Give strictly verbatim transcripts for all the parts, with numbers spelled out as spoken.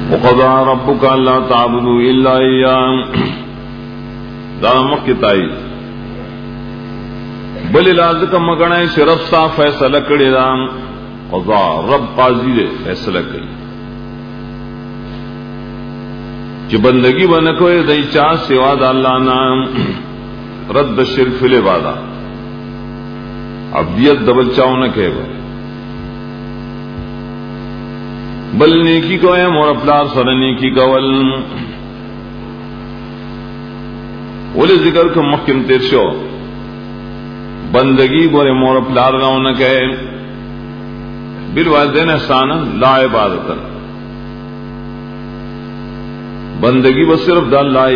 وقضى ربك الا تعبدوا الا اياه دا مکتای بل لازم مګنای صرف صاف فیصله کړی دا قضا رب قاضی دې فیصله کړی چې بندگی باندې کوئی دای چا سوا د الله نام رد شرک فی العبادہ عبدیت دبل چاونه کوي بل نیکی کوئی مور پلار سره نیکی کول ولې ذکر کوم مخکم تیر شو بندگی ګوره مور پلار نه کوي بالوالدین احسانا لا عبادت بندگی بس صرف د الله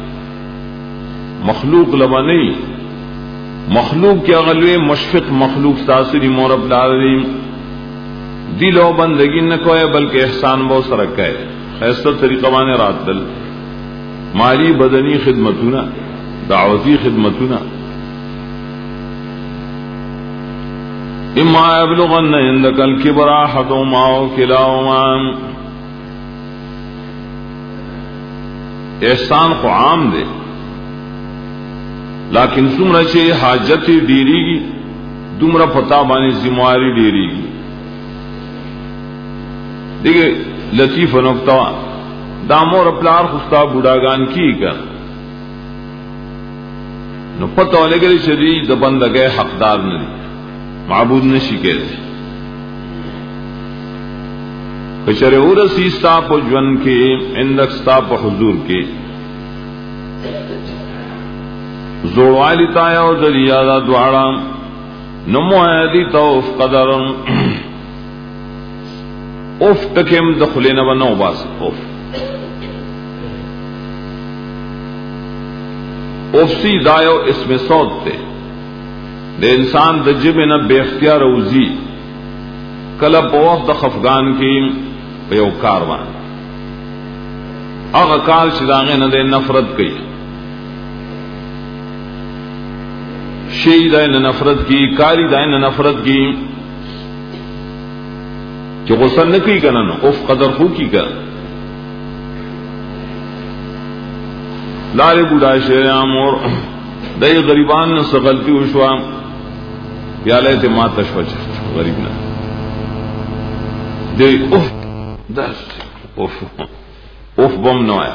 مخلوق لبنی مخلوق کے اغلوے مشفق مخلوق تاثری مورب لازم دل و بندگی نہ کوئے بلکہ احسان بہت سرک ہے ایسا طریقہ بانے رات دل مالی بدنی خدمتنا دعوتی خدمتنا اما یبلغن عندک الکبر احدهما او کلاهما احسان کو عام دے لیکن سمرا چے حاجت ڈیری گی دمرا پتا بانی ذمہواری ڈیری گی دیکھے لطیف نقطہ دامور اپلار خستا بوڑاگان کی کر نو پتہ والے گلی شدی دبندگے حقدار ندی معبود نشی کے دے کچرے اور سیستا پو جون کے اندک ستا پو حضور کے زوڑوالی تایا و دریا دا دوارا نمو ایدی توف قدر اوف تکیم دخلین و نو باس اوف اوف سی دایو اسم صوت تے دے انسان دا جب نا بے اختیار اوزی کلب وقت دا خفگان کی بیو کاروان اغا کار شداغی نا دے نفرت کی شی دائن نفرت کی کاری دائن نفرت کی کہ غصہ نکی کنن اف قدر خو کی کر لارے بوڑھا شیر عامور دائی غریبان نسا غلطی وشوا پیالے تے ماں تشوہ چرچ غریب نا دے اف دس اف اف بم نوایا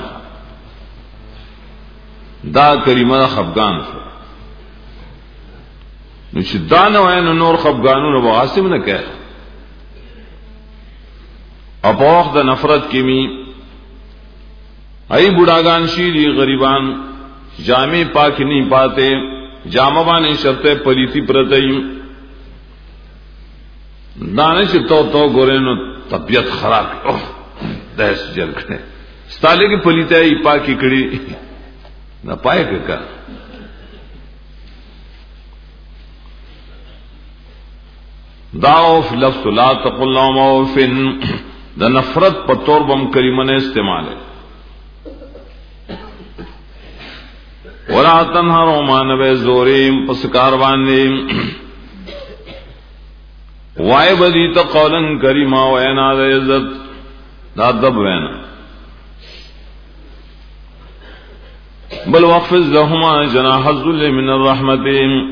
دا کریمہ خفگان شو نو چې دا نه وای نو نور خفګانونو به عاصم نه کړ او په وخت د نفرت کې می ای بوډاګان شي دي غریبان جامې پاک نه پاتے جامه باندې شرطه پلیتی پرتای دانش تو تو ګورینو طبیعت خراب اوه داس جلکه ستاله کې پلیتای پاکي کړي نه پای کا داوف لفظ لا تقل لهم اوف دا نفرت پر طور بم کریمہ نے استعمال ہے ولا تنهرهما نبے زوریم پس کاروان وائے بدی تو قولا کریمہ وینا دا عزت دا دب وینا بل وخفض لهما جناح الذل من الرحمت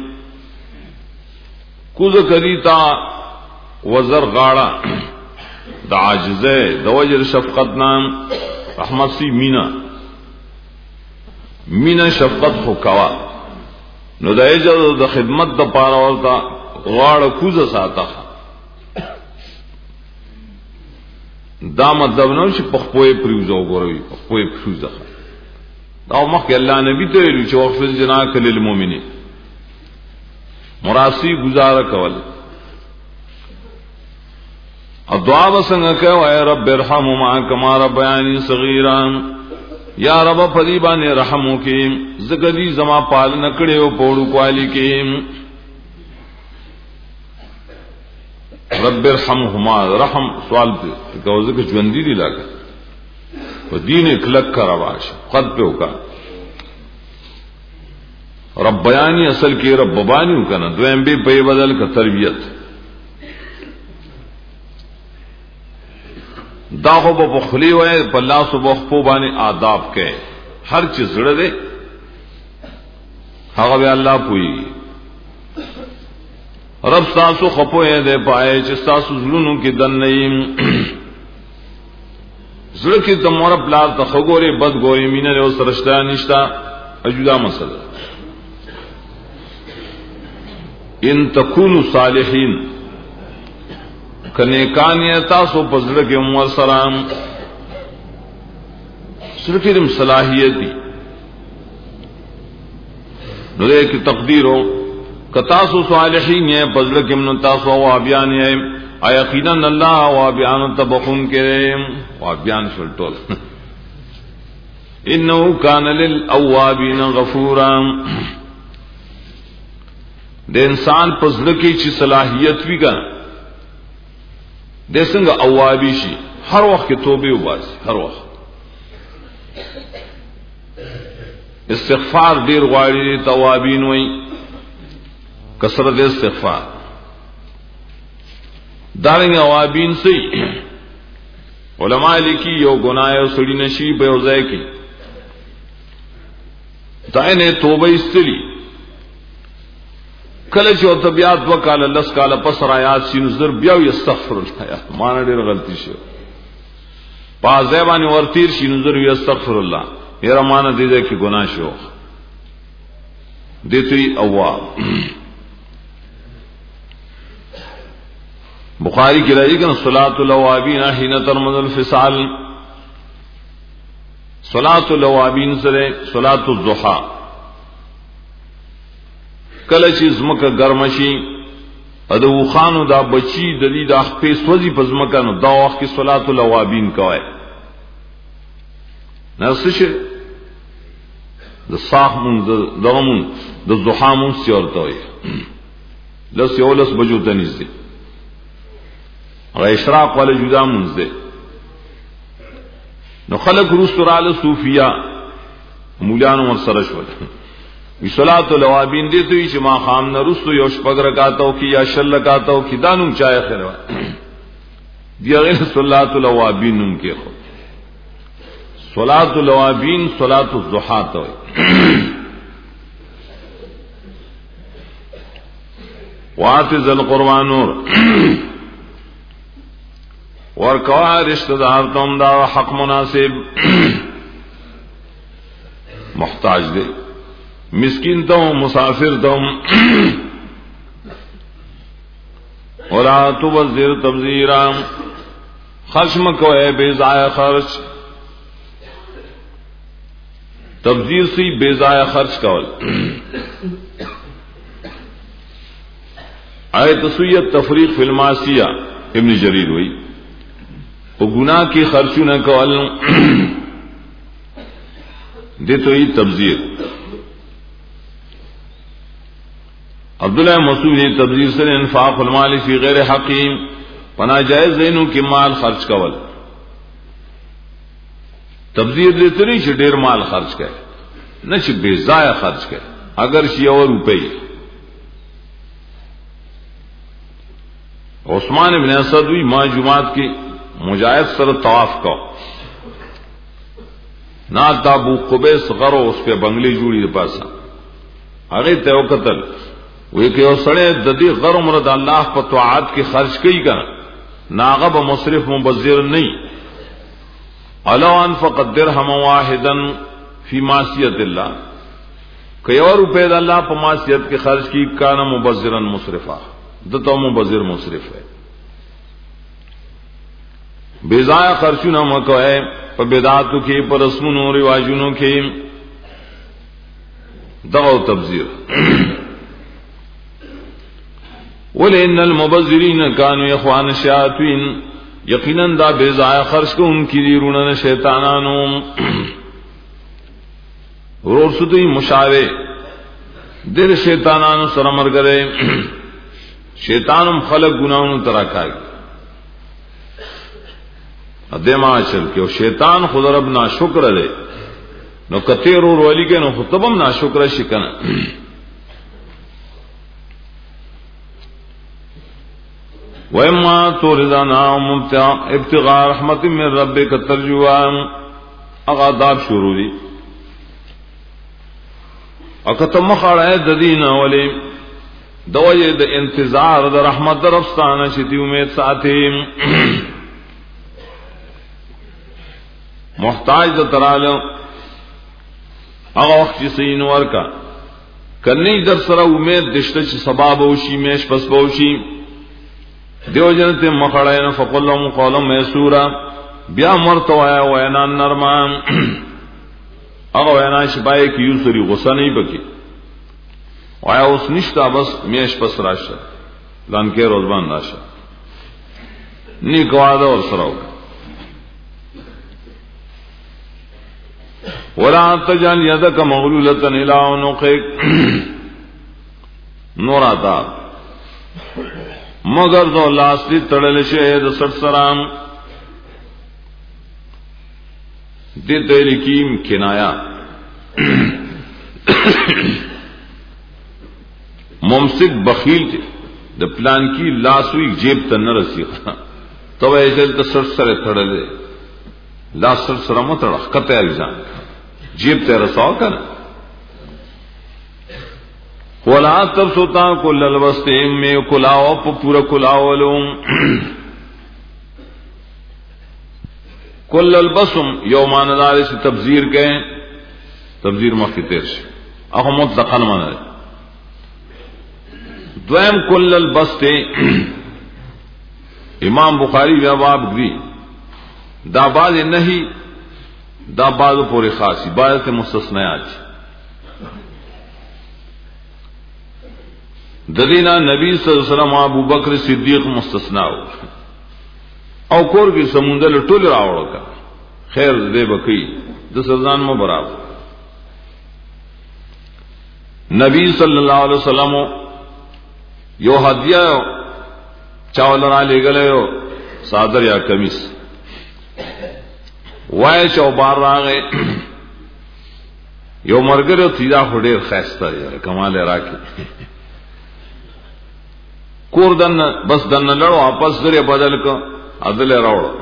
کوز کریتا وزر غاڑا دا عاجزے دا وجر شفقت نام رحمت سی مینا مینا شفقت خو کوا نو دا اجر دا خدمت دا پارا ورتا غاڑا کوز ساتا دا مطلب نو چی پخپوئے پریوزا گوروی پخپوئے پریوزا دا مخی اللہ نبی تیلو چی وقفز جناک للمومنی مراسی گزارا کول اور دعا بسنگ کہ اے رب ارحمہما کما ربیانی صغیرا یا رب فریبان رحمو کی زگدی زما پال نکڑے و پوڑو کوالی کی رب ارحمہما رحم سوال پہ کہ ذکر جوندی دی لگا و دین اکلک کا رواش قد پہ ہوگا رب بیانی اصل کی رب بانی ہو کنا دویم بے پے بدل کا تربیت دا خو په بخلی وای په لاس او بخپو باندې آداب کې هر چیز زړه دے هغه به الله پوي رب تاسو خپوې دے پائے چې تاسو زړونو کې دن نیم زړه کې د مور بلار ته خګوري بد ګوري مینه له سرشتہ نشتا اجدا مسله ان تکونوا صالحین کنے کانیه تاسو پزړه کې مو سلام صرف علم صلاحیت دی نو دے کی تقدیرو کتاسو صالحین ہے پزړه کې من تاسو او بیان ہے یقینا اللہ و بیان تبخون کرے و بیان شلټول انه کان للاوابین غفورا د انسان پزړه کې چې صلاحیت وی ګان د څنګه اوابی شي هر وخت کې توبه وباسي هر وخت استغفار ډیر غواړي توابین وای کثرت استغفار دارنګ اوابین سي علماء لیکي یو ګناه او سړی نشي به وځي کی داینه توبه استلی کله چې او طبيعت وکاله لس کاله پس رايات سي نظر بیا یستغفر الله مان ډیر غلطی شو پازه باندې ورتیر شي نظر یستغفر الله یره مان دې دې کې ګناه شو دته اواب بخاری کی راضی کہ صلاۃ الاوابین حين ترمذ الفصال صلاۃ الاوابین سره صلاۃ الضحى کله چې زمکه ګرمشي ادو خانو دا بچی د دې د خپې سوځي پزمکه نو دا وخت کې صلاۃ الاوابین کوي نرسشه د صاح من دغمون د ضحى مون سیورته وي لس یولس بجو تنیز دي او اشراق ولا جدا منز دے نو خلق رسول الله صوفیا مولیان ور سره شول وی صلات الاوابین دې ته چې ما خام نه رسو یو شپږ رکعاتو کې یا شل رکعاتو کې دانو چای خیر و دی غیر صلات الاوابین نوم کې خو صلات الاوابین صلات الضحى ته واتذ القرآن نور ورکوا رشتہ دار تم دا حق مناسب محتاج دے مسکین تو مسافر تم ولا تبذر تبذیرا خرچ مکو اے بے ضائع خرچ تبذیر سی بے ضائع خرچ کول آیت سویت تفریق فی المعصیہ ابن جریر ہوئی او گناہ کی خرچو نہ کول دے تو ہی تبذیر عبداللہ مسعود نے تبذیر سے انفاق المال فی غیر حقیم پنا جائز زینو کی مال خرچ کول تبذیر دیتے نہیں چھ ډیر مال خرچ کرے نہ چھ بے ضائع خرچ کرے اگر شی اور روپے عثمان بن اسد وی ما جماعت کی مجاہد سر طواف کو نا تابو قبیس غرو اس پہ بنگلی جوڑی دے پاسا اگے تے او قتل وی کہ او سڑے ددی غرو مرد اللہ پر طاعات کی خرچ کی کنا ناغب مصرف مبذر نہیں الو انفق درهم واحدا فی معصیت اللہ کہ اور روپے اللہ پر معصیت کی خرچ کی کانا مبذرا مصرفا دتو مبذر مصرف ہے بے ضائع خرچو نہ مکو ہے پر بدعاتو کی پر رسمونو رواجونو کی دغو تبذیر وَلِئِنَّ الْمُبَذِّرِينَ كَانُوا اخوان الشَّيَاطِينَ یقیناً دا بے ضائع خرچ کو ان کی دیرونن شیطانانو رور سدوی مشاوے دل شیطانانو سرمر کرے شیطانم خلق گناہوں ترکائی ادیما چل کے شیطان خود رب نا شکر دے نو کتیر اور ولی کے نو خطبم نا شکر شکن وَإِمَّا تُرِدَنَا ابْتِغَاءَ رَحْمَةٍ مِّن رَّبِّكَ تَرْجُوهَا اغاداب شروع دی اکتم مخاڑ ددین ولی دوجه د انتظار د رحمت در افستانه شتی امید ساتھی محتاج د ترالو اغا وقت چی سین ورکا کنی در سر امید دشته چی سباب وشی میش پس بوشی دیو جنت مخاڑین فقل لهم قولا میسورا بیا مرتوایا وینان نرمان اغا وینا شپائے کی یو سری غصہ نہیں بکی وایا اس نشتا بس میش پس راشا لانکے روزبان راشا نیک وعدہ اور سراؤ ولا تجعل يدك مغلولة إلى عنقك نور آتا مگر دو لاستی تڑل شہد سٹ سرام دی تحریکیم کنایا ممسک بخیل تھے د پلان کی لاسوی جیب تن رسی تو ایسے تو سر سر تھڑلے لاس سر سر مت کتے الزام جیب تے رساو کر ولا تب سوتا کل الوستے میں کلاو پورا کلاو لوم کل البسم یومان دار سے تبذیر کے تبذیر مخی تیر سے احمد دخل مانا ہے دویم کل البستے امام بخاری جواب دی دا باز نہیں دا باز پورے خاصی باز کے مستثنیات دلینا نبی صلی اللہ علیہ وسلم ابو بکر صدیق مستثنا ہو او کور کی سمندر ټول راوړو کا خیر دې بکی د سزان مو برابر نبی صلی اللہ علیہ وسلم یو ہدیہ چاول را لګلې صادر یا قمیص وای چوبار راغې یو مرګره تیدا هډیر خاسته کمال راکې کور دن بس دن لړو واپس درې بدل کو عدل راوړو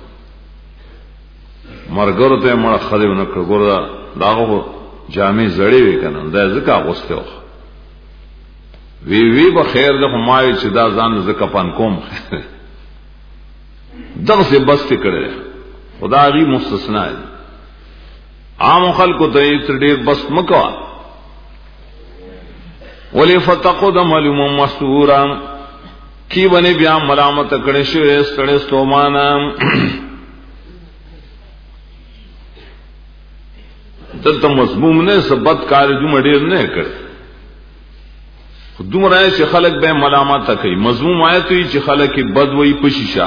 مرګره ته مړ خدای نه کړ ګور داغه جامې زړې وې کنه دا ځکه غوسته و وی وی به خیر د همای چې دا ځان زکه پان کوم دغه څه بس کړي خدا غي مستثنا دي عام خلکو ته یې ډېر بس مکوا ولی فتقد ملوم مسورا کی بنے بیا ملامت کړي شوی ستړي ستومانا دلته مضموم نه سبت کار دوم ډېر نه کړ خودم راي چې خلک به ملامت کوي مضموم آیت چې خلک بد وای پشیشا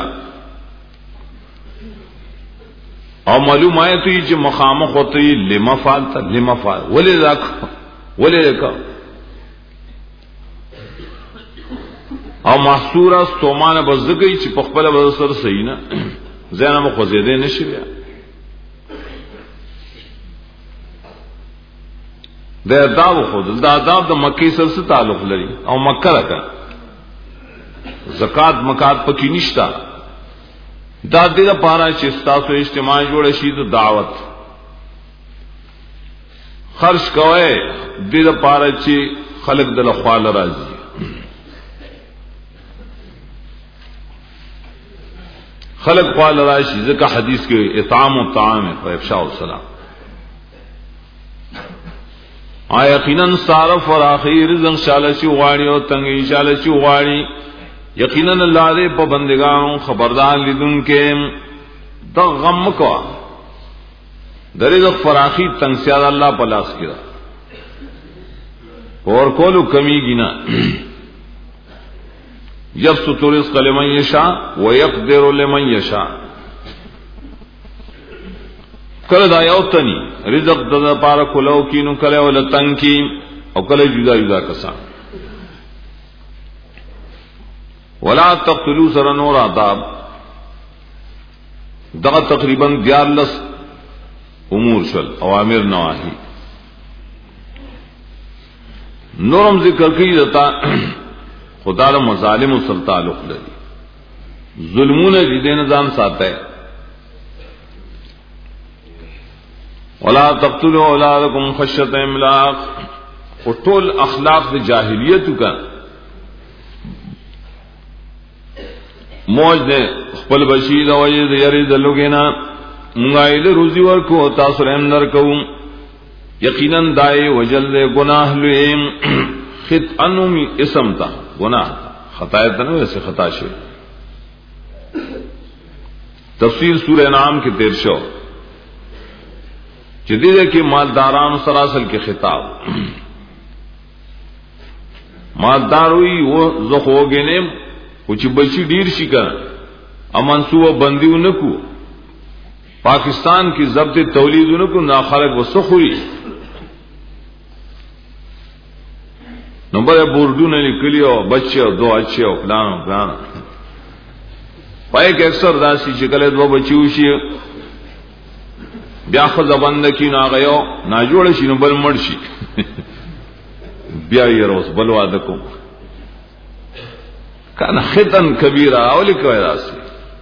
او معلوم آیت چې مخامخ ہوتی لما فعلت لما فعل ولذاک ولذاک او محصورا ستومانه بزګی چې په خپل بسر صحیح نه زینب خو زیاده نشي بیا د آداب خود د آداب د مکی سره څه تعلق لري او مکه راکا زکات مکات پکې نشتا دا دې لپاره چې تاسو اجتماع جوړ شي د دعوت خرج کوي دې لپاره چې خلق د لخوال راځي خلق قال راشي ذکر حدیث کې اطعام الطعام و افشاء السلام آ یقینا صرف اور اخیر رزق شالشی غاړي او تنګي شالشی غاړي یقینا الله دې په بندگانو خبردار لیدون کې د غم کو درې فراخي تنگسیا الله په لاس کې اور کولو کمی گینا یبسط الرزق لمن یشاء ويقدر لمن یشاء کله دا یو تنی رزق د لپاره کولو کینو کله ول تنکی او کله جدا جدا کسان ولا تقتلوا سر نور عذاب دا تقریبا دیارلس امور شل اوامر نواهی نورم ذکر کی دتا خدا له مظالم سره تعلق لري ظلمون دین ځان ساته. ولا تقتلوا اولادکم خشیة املاق، ټول اخلاق د جاهلیت کا موج دے خپل بچی د وجه د یری د لوګینا مونږه روزي ورکو تاسو رحم درکو، یقینا دای وجل گناہ لویم خطئنم اسم تا گناہ خطا ته نه ویسه خطا شي. تفسیر سورہ انعام کې تیر شو چې دې کې مالداران سراسل کې خطاب مالداروی و زخوګنیم او چې بچی ډیر شي کړه امنسوه بندیو نکو، پاکستان کی ضبط تولیدونو کو ناخالق وسخوی نمبر بوردونه لیکلی او بچي او دو اچي او پلان او پلان پای کې اکثر داسي چې کله دو بچي وشي بیا خو زبند کی ناغیو نا جوړ شي نو بل مړ شي بیا یې روز بل واده کو کان خطن کبیره او لیکوي راسي.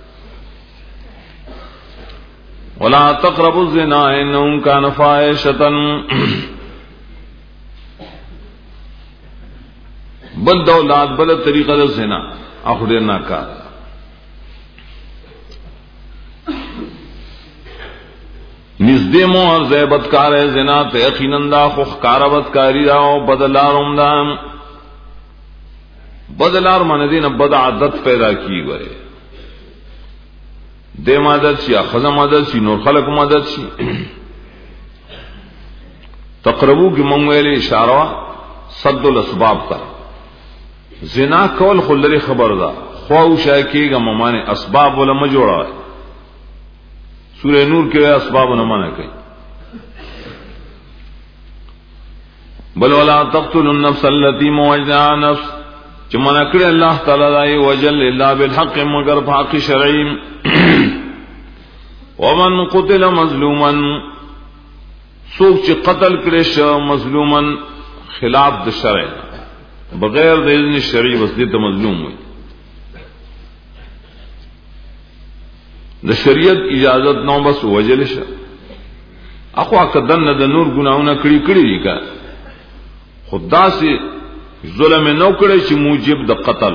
ولا تقربوا الزنا انه كان فاحشة، بل دولاد بل طریقہ د زنا اخره نه کا. نزدې مو اور زیبت کار ہے زنا ته یقینا دا خو خکاربت کاری دا او بدلاروم دا بدلار من دین بد عادت پیدا کی گئے دے مدد شي خزم مدد شي نور خلق مدد شي. تقربو کی منگویل اشارہ صد الاسباب تا زنا کول خلری خبر دا خواو شاکی گا ممانے اسباب ولما جوڑا ہے. سورہ نور کے اسباب نمانا کئی بل ولا تقتلوا النفس التي موجدها نفس چمنا کړه الله تعالی دای وجل الا بالحق مگر حق شرعی. ومن قتل مظلوما سوق چې قتل کړي شو مظلوما خلاف د شرع بغیر د اذن شرعي وسدت مظلوم وي د شریعت اجازت نو بس وجل شه اخوا کدن د نور ګناونه کړي کړي دي کا خدا سے ظلم نو کړي چې موجب د قتل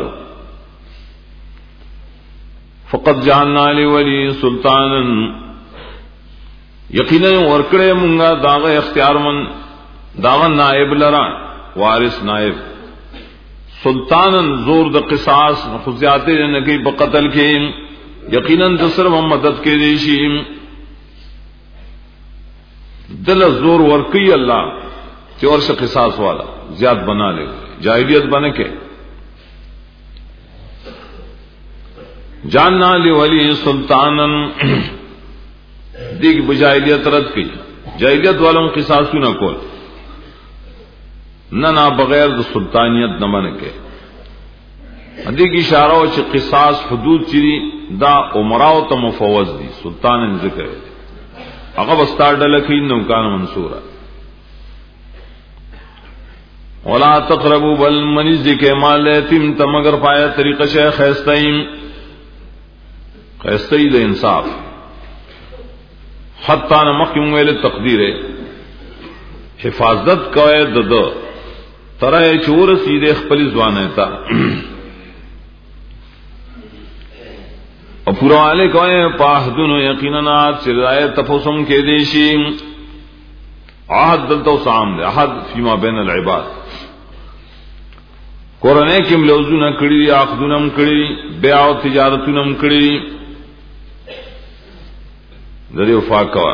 فقط جعلنا لولی سلطانا یقینا ورکړې مونږه داغه اختیار من داغه نائب لرا وارث نائب سلطانا زور د قصاص خزیاته نه کوي په قتل کې یقینا د سر مدد کې دی شي دل زور ورکی الله چې ورشه قصاص والا زیاد بنا لے جاہلیت بنے کے جاننا لولی سلطانا دیکھ بجاہلیت رد کی جاہلیت والوں قصاص نہ کول نہ نہ بغیر سلطانیت نہ بنے کے دیکھ اشارہ ہو چې قصاص حدود چری دا عمراء تو مفوض دی سلطان ذکر هغه وستا ډلکې نو کان منصورا. ولا تقربوا بل من ذکر مال یتیم تمگر پایا طریقہ شیخ خیستیم خیستی د انصاف حتی نمخیم ویل تقدیر حفاظت کوئے ددو ترائے چور سیدے خپلی زوانے تا اور پورا والے کوئے پاہدن یقیناً چرائے تفوسم کے دیشی عہد دلتا سام دے عہد فیما بین العباد قرآنے کم لوزو نہ کڑی آخدونم کڑی بیع و تجارتونم کڑی ذری وفا کوا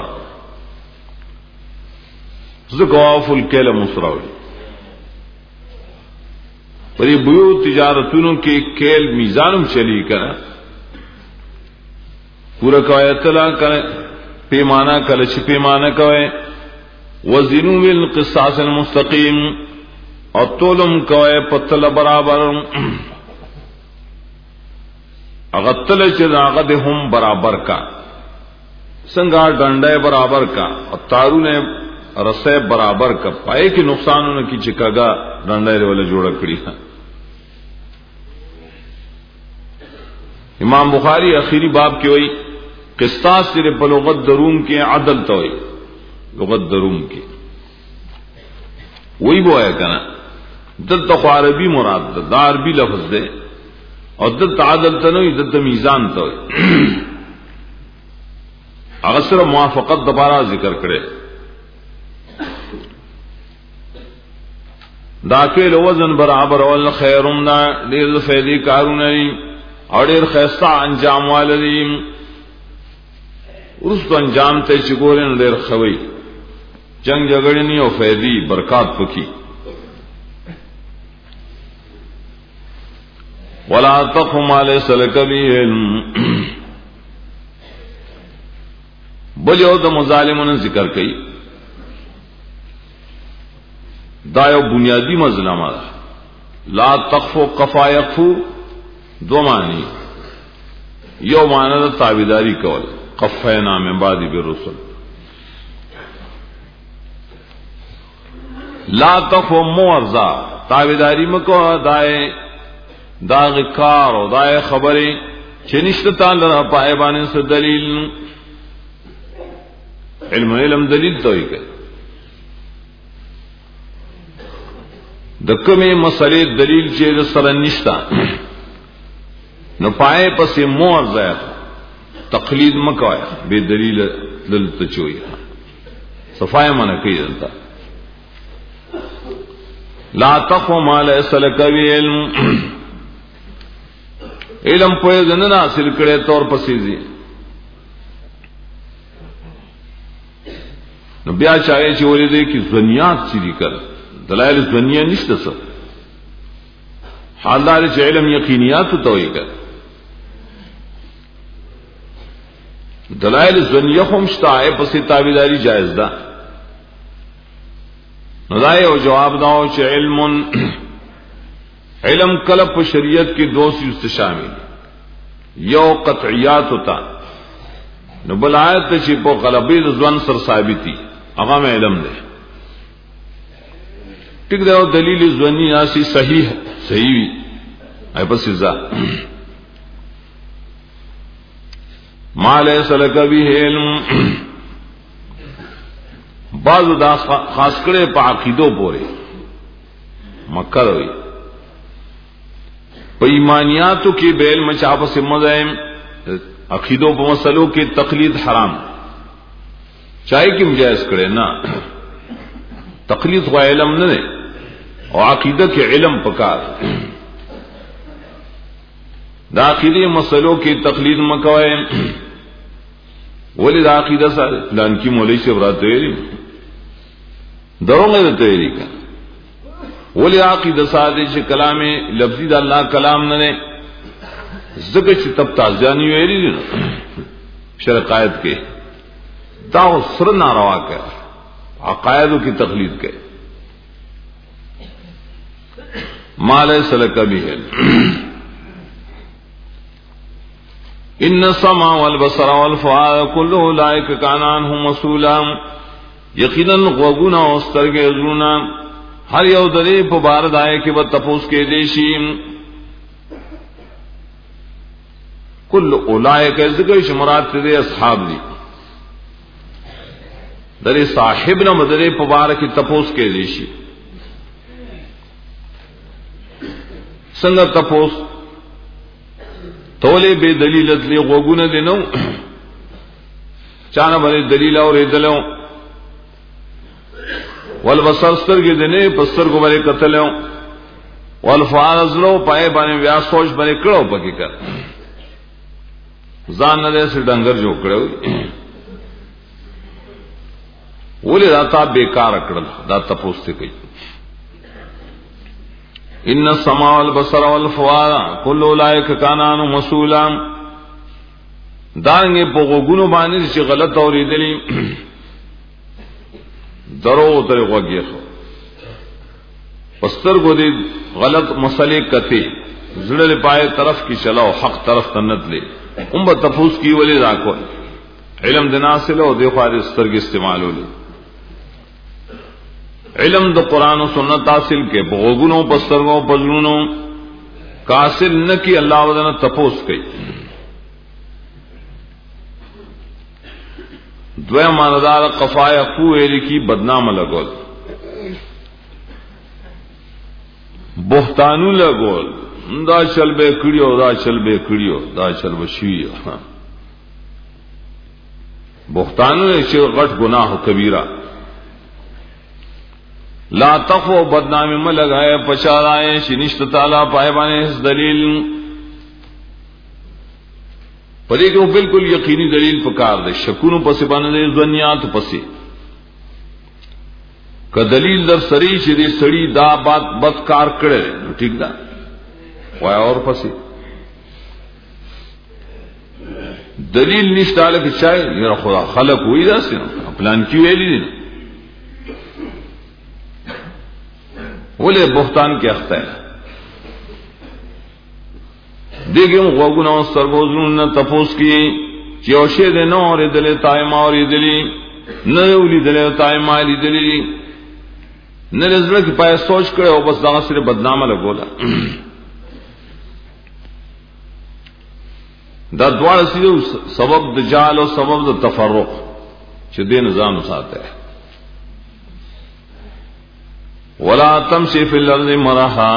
زکواف الکیل مصراوی پر یہ بیو تجارتونوں کے کیل میزانم چلی کرا پورا کوئے اطلاع کرے پیمانہ کلچ پیمانہ کوئے وزنو بالقصاص المستقیم اور تولم کوئے پتل برابر اغتل چراغد ہم برابر کا سنگا ڈنڈے برابر کا اور تارو نے رسے برابر کا پائے کہ نقصان ان کی چکاگا ڈنڈے والے جوڑا کڑی امام بخاری آخری باب کې وایي قسطاس سره په لغت دروم کې عدل ته وایي لغت دروم کې وایي بویا کنه دلته خو عربي مراد ده دا عربي لفظ ده او دلته عدل ته نه دلته میزان ته وایي هغه سره موافقت د بارا ذکر کړي دا کې وزن برابر ول خیرم دا ډیر فائدې کارونه او ډیر خیسته انجام والدي ورستو انجام ته چې ګورن ډیر خوي جنگ جګړې نه او فائدې برکات پکې ولا تقف ما ليس لك به علم بل یو د مظالمونو ذکر کړي دا یو بنیادی مظلمه ده لا تقفو قفا يقفو دو معنی یو معنی دا تابعداری کول قفینا من بعد بالرسل لا تقفو مورزا تابعداری مکو دای داغ کار او دای خبره چې نشته تعالی را پای باندې څه دلیل علم علم دلیل توي کوي د کومې مسلې دلیل چې سره نشتا نو پای پسې مور ځای تقلید مکوای به دلیل دلته چوي صفای منه کوي دلته لا تقو ما ليس لك علم علم په ځنه حاصل کړي تور پسې دي نو بیا چاہے چې ولې دې کې ځنیات چي کړ دلائل ځنیه نشته څه حالدار چې علم یقینیات توي کړ دلائل ځنیه هم شته پسې تابعداري جائز ده نو دا یو جواب داو چې علم علم کله په شریعت کې دو څه شامل یو قطعیات ہوتا نو بل آیت چې په غلبې ځوان سر ثابتي هغه علم ده ټیک دا دلیل ځواني ناسي صحیح صحیح وي اي پس ځا ما ليس لك به علم بعض دا خاص کړي په عقیدو پورې مکر وي په ایمانیاتو کې بیل مچاپ سے مزایم عقیدو په مسلو کې تقلید حرام چاہے کہ مجاز کرے نا تقلید خو علم نه ده او عقیده کې علم پکار دا عقیده مسلو کې تقلید مکوای ولی دا عقیده سره پلان کې مولوی سے برات ویلی دروغه ته ویلی کا ولی عقیده ساده چې کلام لفظی د الله کلام نه نه زګه چې تب تازانی ویلی دي شرقایت کې دا سر ناروا کړ عقایدو کی تقلید کړ مال سلک به ان السمع والبصر والفؤاد كل اولئك كان عنه مسؤولا یقینا غوغنا او سترګې زړونه هر یو درې په بار دای کې به تپوس کې دي شي کل اولئک ذکر شمرات دې اصحاب دي درې صاحب نه مدره په بار کې تپوس کې دي شي څنګه تپوس تولې به دلیل دې غوګونه دي نو چانه باندې دلیل اورېدلو والبصر سترګې دې نه پستر کو باندې قتلو والفارز لو پای باندې بیا سوچ باندې کړو پکې کړ ځان نه دې سر ډنګر جوړ کړو ولې راته بیکار کړل دا تپوس ته کوي ان السماء والبصر والفؤاد كل اولئك كان عنه مسؤولا دانګه په غوګونو باندې چې غلط اوریدلی درو تر وګیخ پستر کو دې غلط مسئلے کته زړه پای طرف کی چلاو حق طرف تنت لے هم به تفوس کی ولی راکو علم د ناصل او د خارج سترګ استعمالول علم د قران او سنت حاصل کې بغوګونو پسترګو پزړونو کاسل نکی الله ودنه تپوس کوي دوی ماندار قفایا قوی کی بدنام لګول بهتانو لګول دا چل به کړیو دا چل به کړیو دا چل وشي بهتانو چې غټ گناہ کبیرہ لا تخو بدنامی میں لگائے پچارائے شنشت تعالی پائے بانے اس دلیل پدې کې بالکل یقینی دلیل پکار دے شکونو پسې باندې ظنیات پسې ک دلیل در سری چې دې سړی دا بات بد کار کړي ٹھیک ده وای اور پسې دلیل نشته لکه چای یره خدا خلق وې داسې پلان کې ویلې دي ولې بهتان کې اخته دیګم غوګونو سربوزونو تپوس کی چې او شه د نور دلې تای ماوري دلی نه ولې دلې تای مالي دلی نه لزړه کې پای سوچ کړو او بس دا سره بدنامه لګولا دا دواړه سیو سبب د جال او سبب د تفرق چې دې نظام ساته ولا تمشي في الارض مرحا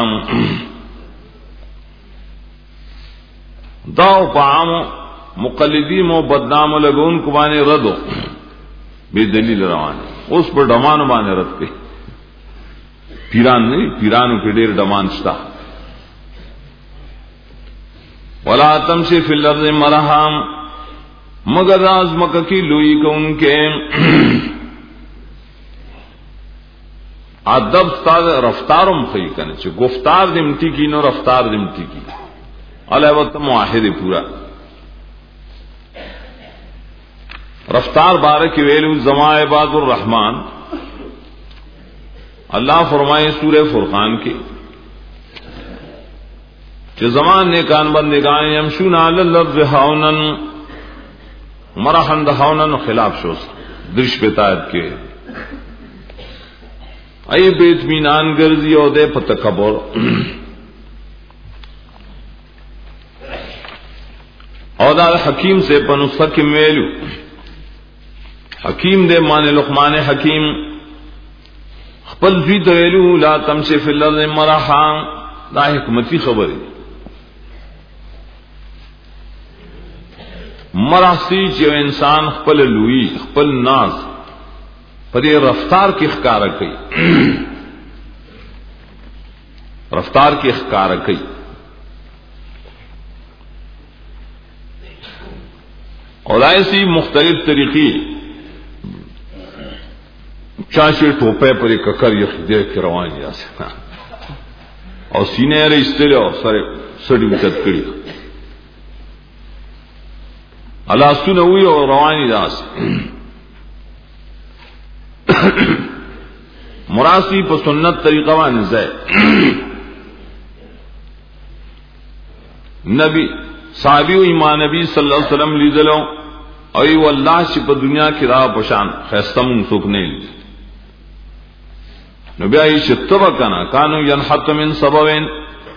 داو پام مقلدین مو بدنام لګون کو باندې ردو به دلیل روان اوس پر ډمان باندې رد کړي پیران نه پیرانو کې ډېر ډمان شتا ولا تمشي في الارض مرحا مگر راز مکه کی لوی کونکه ادب ستاد رفتارم خی کنه چې گفتار دمتی کی نو رفتار دمتی کی علاوه معاهده پورا رفتار بارک ویلو زما عباد الرحمن اللہ فرمائے سورہ فرقان کے کہ زمان نے کان بندگان یمشون علی الارض هونا مرحا هونا خلاف شوز درش بتایت کے ای بیت مینان گرزی او دے پتکبر او دا حکیم سے پنسخہ کی ویلو حکیم دے مان لقمان حکیم خپل فی ویلو لا تمشي فی الارض مرحا دا حکمتی خبر مرحسی چې انسان خپل لوی خپل ناز پدې رفتار کې ښکارا کوي رفتار کې ښکارا کوي اور ایسی مختلف طریقے چاشه ټوپه پرې ککر یې خدای کې روان یاسه او سینې یې استلو سره سړی وکړ کړی الله سونه وی او رواني داس مراسی په سنت طریقه باندې ځای نبی صحابی و ایمان نبی صلی اللہ علیہ وسلم لیدلو اوی واللہ چې په دنیا کې را پشان خستم څوک نه لیدل نو بیا یې شتبه کنا کانو ينحت من سبوین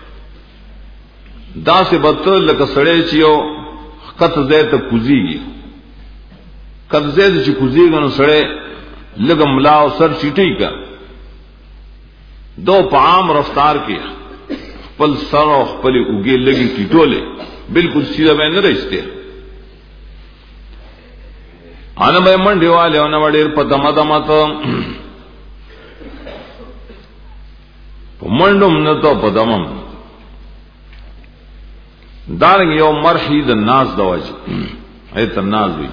دا سے بدل لکه سړی چې یو خط زیت کوزیږي کله زیت چې کوزیږي نو سړی لګم لا او سر چټی کا دو پام رفتار کې خپل سر او خپل اوګې لګي ټیټوله بالکل سیدھا به نه رښتیا انا به من دیواله او نه وړي په دمه دمه ته منډم نه ته په دمم دارنګ یو مرحی د ناز دواجی ایت ناز وی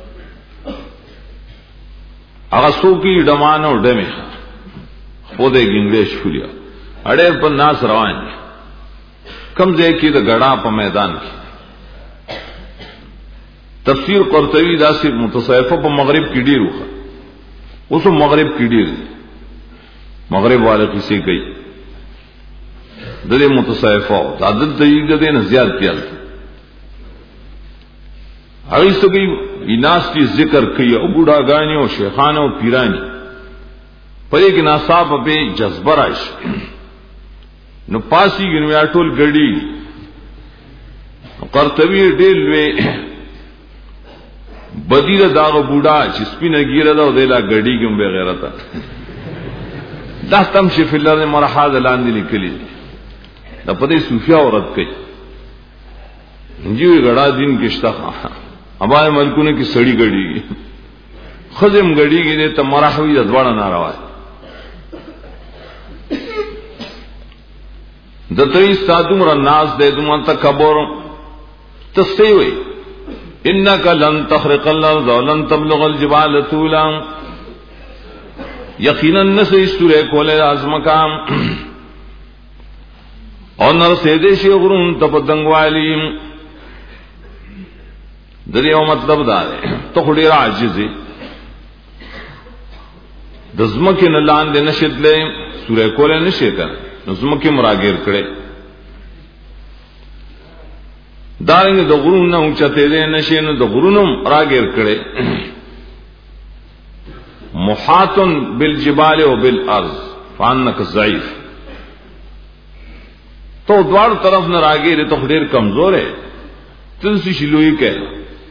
هغه سوکی ډمانو ډمه خو دې انګلیش فولیا اړې په ناز روان دي کم ځای کې د غړا په میدان کې تفسیر قرطبی داسې متصوفه په مغرب کې ډیر وخه اوس مغرب کې ډیر مغرب والے کیسه کوي دغه متصوفه عادت دې دې نه زیات کېل هغه سګي ویناس کی ذکر کوي او بوډا غاني او شیخان او پیرانی پرې کې ناصاب به جذبه راشي نو پاسی ګنیا ټول ګړي قرطبی ډېر لوی بدی دا غ بوډا چې سپینه ګیره دا ودلا غړی کوم به غیرتا دا تم شي فی الله مرحاذ لاندې لیکلی دا پدې صوفیا اورت کوي انجی غړا دین کې شتا ابای ملکونه کې سړی غړیږي خزم غړیږي ته مرحوی د دوړه ناروا د تری سادوم را ناز دې دوم تکبر تسوي انك لن تخرق الارض ولن تبلغ الجبال طولا یقینا نسې سورې کوله ازمکام او نر سیدې شي غرون تپدنګ والی دریو مطلب دا دی ته خوري عاجزي د زمکه نه لاندې نشدلې سورې کوله نشي کړ نو زمکه مراګیر کړي دارنګ د غرون نه اوچته دې نشي نو د غرونم راګیر کړي محاطن بالجبال وبالارض فانك ضعيف تو دوار طرف نه راګیر ته ډېر کمزور ہے تلسی شلوئی کہنا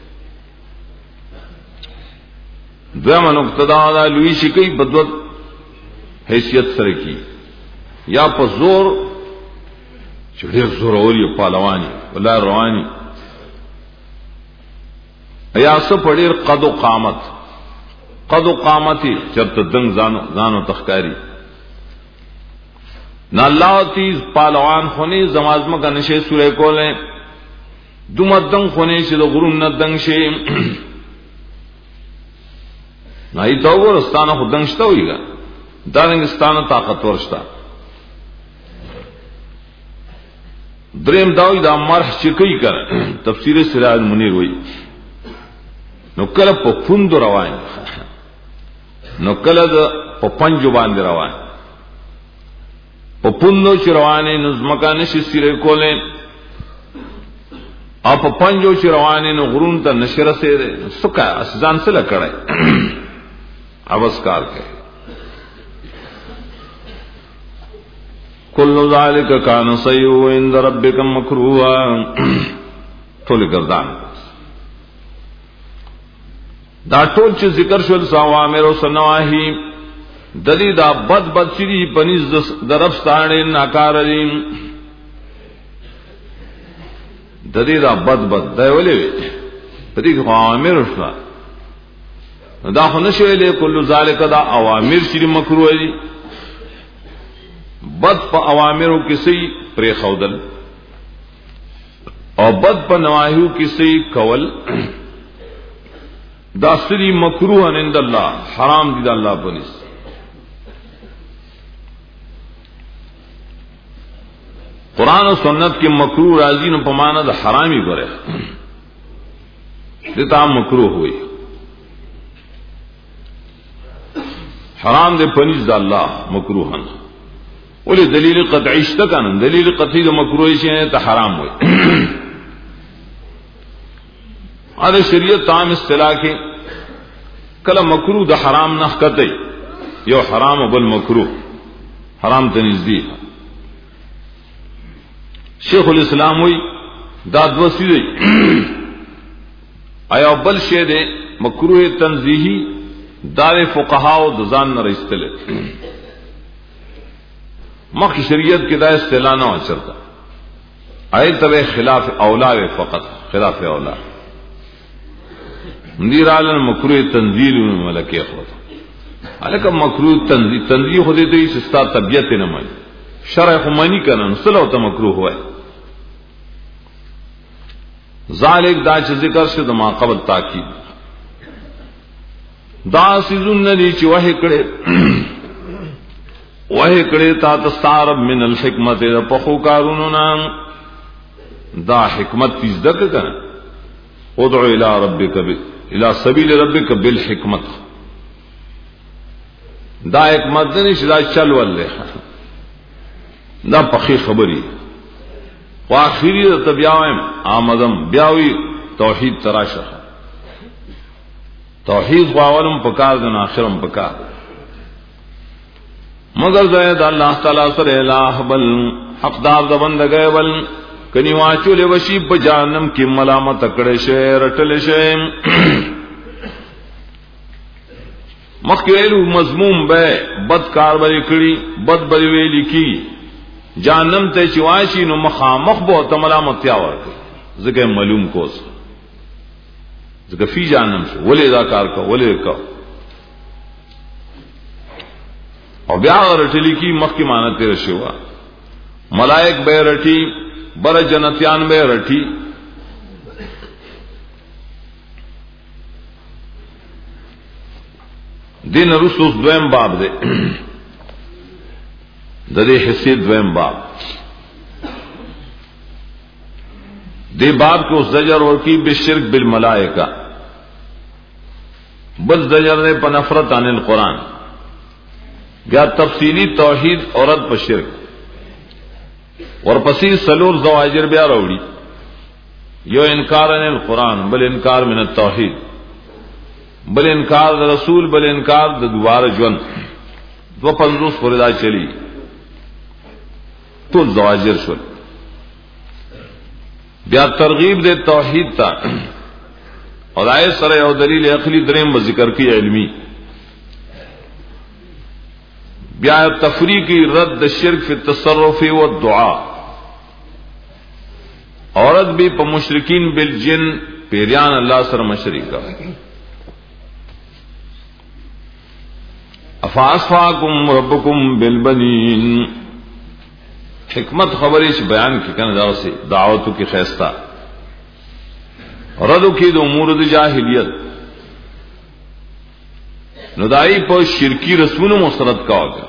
دویمہ نقطہ دا لوی شکی بدوت حیثیت سر کی یا پا زور چڑیر زور اولی پالوانی ولا روانی یا سا پڑیر قد و قامت قد و قامتی چرت دنگ زانو, زانو تخکاری نا اللہ تیز پالوان خونی زمازمہ کا نشے سورے کولیں دومت دنگ خونی چی دو غرون ندنگ شے نائی تو وہ رستانہ خود دنگشتا ہوئی گا دارنگستانہ طاقتور شتا دریم داوی دا مرح چکی کر تفسیر سراج منیر ہوئی نو کل پا پندو روائن نو کل دا پا پنجو باندی روائن پا پندو چی روائن نزمکانی شی سیرے کولیں آپ پنجو چی روانی نو غرون تا نشر سے دے سکا اسزان سے لکڑے عوض کار کے کل ذالک کان سیئو عند ربک مکروہا ٹول گردان دا ٹول چی ذکر شل سوامر و سنواہی دلی دا بد بد چیری پنیز درفستانے ناکار دیم ددی دا بد بد دا ولی وی پدی که اوامر شوا دا خو نشوی لی کلو ذالک دا اوامر چیری مکروه دی بد پا اوامرو کسی پری خودل او بد پا نواہیو کسی کول دا سری مکروه عند اللہ حرام دی دا اللہ پنیس قرآن و سنت کے مکروہ راضی نو پمانا دا حرامی کرے دیتا مکروہ ہوئی حرام دے پنیز دا اللہ مکروہن ولی دلیل قطعی اشتکن دلیل قطعی دا مکروہی شیئے تا حرام ہوئی آدھے شریعت تام اصطلاح کے کلا مکروہ دا حرام نخ قطعی یو حرام بالمکروہ حرام تنزدی شیخ الاسلام ہوئی داد وسی دی آیا بل شے دے مکروہ تنزیہی دار فقہاو دزان نہ رستلے مخ شریعت کی دا اصطلاح نہ چلتا آئے تب خلاف اولا فقط خلاف اولا مندیر عالم مکروہ تنزیل ملکی اخوت علیکہ مکروہ تنزیل تنزیل خودی تو اس استا طبیعت نہ مانی شرع خمانی کرن صلو تا مکروہ ہوئے ذالک دا چھ ذکر شد ما قبل تاکید دا سیزن ندی چھ وحی کڑے وحی کڑے تا تستارب من الحکمت دا پخو کاروننا دا حکمت تیز دک کرن ادعو الى ربک الى سبیل ربک بالحکمت دا حکمت دنی چھ دا چل واللے دا پخی خبری واخری دا بیاویم آمدم بیاوی توحید تراشخ توحید خواولم پکار دن آخرم پکار مگر زید اللہ تعالیٰ سر الہ بل حق دار دا بندگئے بل کنی واچو لے وشیب جانم کی ملامت اکڑے شے رٹل شے مخکېلو مضموم به بدکار بری کړي بد بری ویل کی جانم ته چواشي نو مخامخ به ته ملامتیا ورکړي ځکه معلوم کوس ځکه فی جانم شو ولې دا کار کو ولې کو او بیا ورټلی کی مخکې مانت تیر شو ملائک به رټي بر جنتیان به رټي دین رسوس دویم باب دے ددے حصے دویم باب دے باب کو زجر ورکی بالشرک بالملائکہ بل زجر نے پنفرت عن القرآن یا تفصیلی توحید عورت پر شرک اور پسی سلور زواجر بیا روڑی یو انکار عن القرآن بل انکار من التوحید بل انکار د رسول بل انکار د دوار جون دو پنځوس فردا چلی ټول زواجر شول بیا ترغیب د توحید تا اور آئے سره یو دلیل عقلی دریم به ذکر کی علمی بیا تفریقی رد شرک فی التصرف و الدعاء عورت بھی په مشرکین بالجن پیریان اللہ سره مشرکا افاسفاکم ربکم بالبنین حکمت خبری سے بیان کی کنا دا سے دعوتو کی خیستہ ردو کی دو امور د جاہلیت ندائی پر شرکی رسمونو مسترد کا ہوگا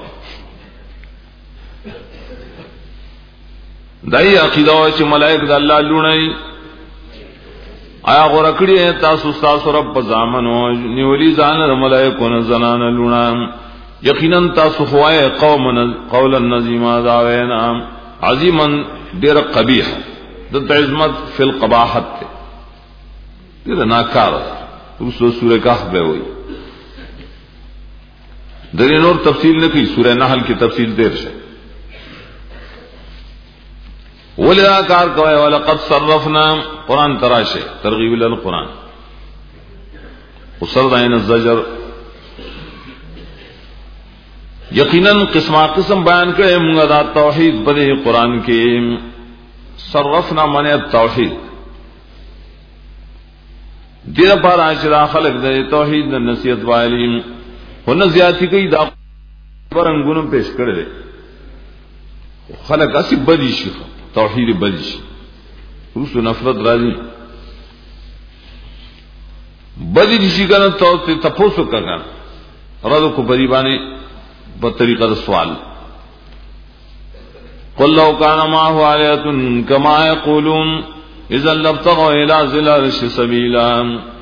دائی عقیدہ چ ملائک دا اللہ لونائی آیا غرکڑی ہے تاسو تاسو رب زامنو نیولی زان ملائکو نزنان لونا یقیناً تاسو خوائے قوم قولا نظیما دعوینا عظیما دیر قبیح دت عظمت فی القباحت تے دیر ناکار رسو سورہ کہف بے ہوئی دیر نور تفصیل نکی سورہ نحل کی تفصیل دیر سے ولذا کار کوئے ولقد صرفنا قرآن تراشے ترغیب للقرآن وصرد عین الزجر یقیناً قسمہ قسم بیان کرے منگا توحید بدے قرآن کے صرفنا من التوحید دیر پر عشرہ خلق دے توحید نصیحت وائلیم ونہ زیادتی کئی دا پر انگونم پیش کردے خلق اسی بدی شیخ توحید بدی شیخ روس و نفرت راضی بدی دشی کنا تو تپوسو کنا ردو کو بدی بانے بطریقہ سوال قل لو کان معه آلیۃ کما یقولون اذا لابتغوا الی ذی العرش سبیلا